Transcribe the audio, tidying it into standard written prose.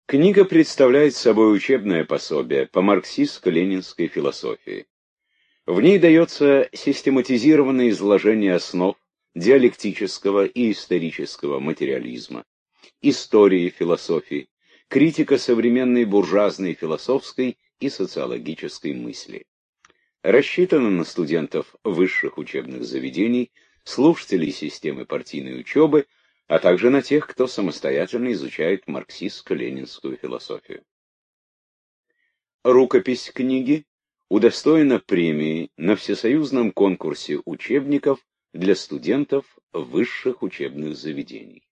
Книга представляет собой учебное пособие по марксистско-ленинской философии. В ней дается систематизированное изложение основ диалектического и исторического материализма, истории философии, критика современной буржуазной философской и социологической мысли. Рассчитана на студентов высших учебных заведений, слушателей системы партийной учебы, а также на тех, кто самостоятельно изучает марксистско-ленинскую философию. Рукопись книги удостоена премии на всесоюзном конкурсе учебников для студентов высших учебных заведений.